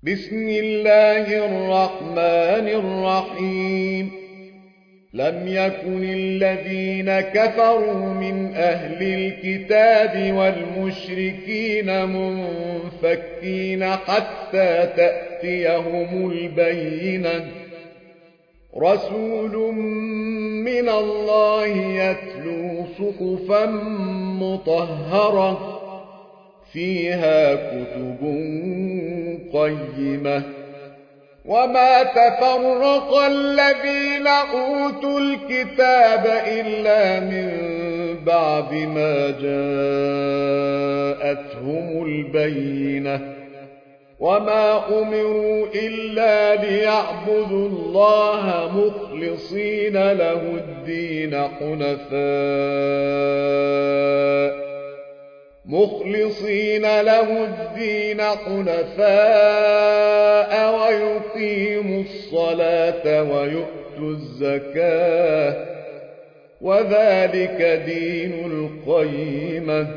بسم الله الرحمن الرحيم لم يكن الذين كفروا من أهل الكتاب والمشركين منفكين حتى تأتيهم البينة رسول من الله يتلو صحفا مطهرة فيها كتب قيمة وما تفرق الذين أوتوا الكتاب إلا من بعد ما جاءتهم البينة وما أمروا إلا ليعبدوا الله مخلصين له الدين حنفاء ويقيموا الصلاة ويؤتوا الزكاة وذلك دين القيمة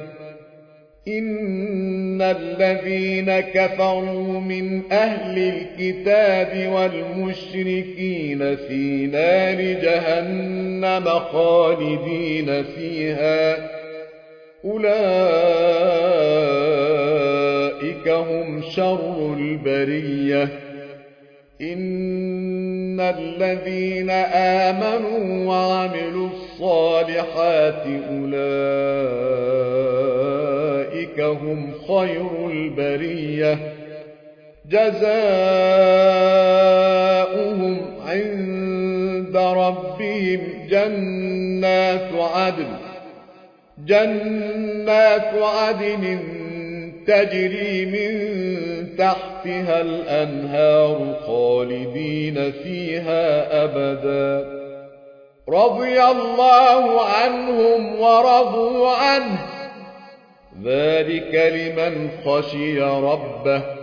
إن الذين كفروا من أهل الكتاب والمشركين في نار جهنم خالدين فيها أولئك هم شر البرية إن الذين آمنوا وعملوا الصالحات أولئك هم خير البرية جزاؤهم عند ربهم جنات عدن تجري من تحتها الأنهار خالدين فيها أبدا رضي الله عنهم ورضوا عنه ذلك لمن خشي ربه